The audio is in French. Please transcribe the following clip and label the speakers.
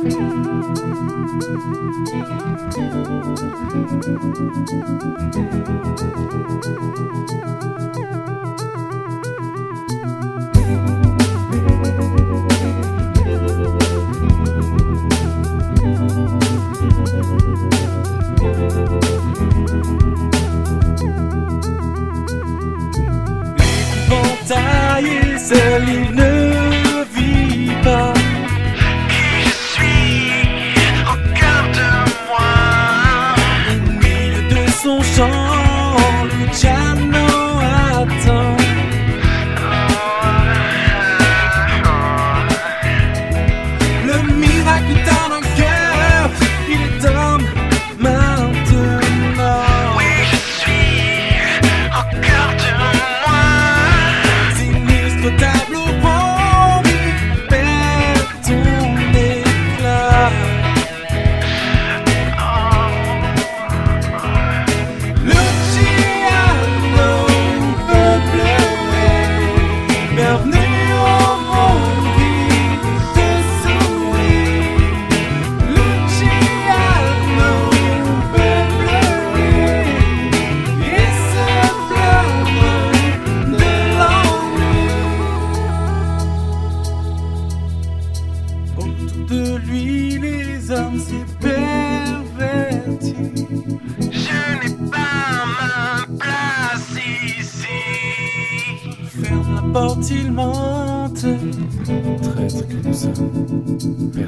Speaker 1: Seul il ne vit pas.
Speaker 2: Qui je suis au cœur de moi.
Speaker 1: Au milieu de son chant, Luciano attend. Le miracle dans un cœur, il est homme maintenant.
Speaker 2: Oui, je suis au cœur de moi.
Speaker 1: Sinistre tableau promis, perd ton éclat. Luciano veut pleurer. Bienvenue au monde qui te sourit. Luciano veut pleurer et se plaindre de l'ennui. Autour de lui, les hommes s'y pervertis.
Speaker 2: Je n'ai pas ma place ici.
Speaker 1: Ferme la porte, il monte. Traître que nous sommes.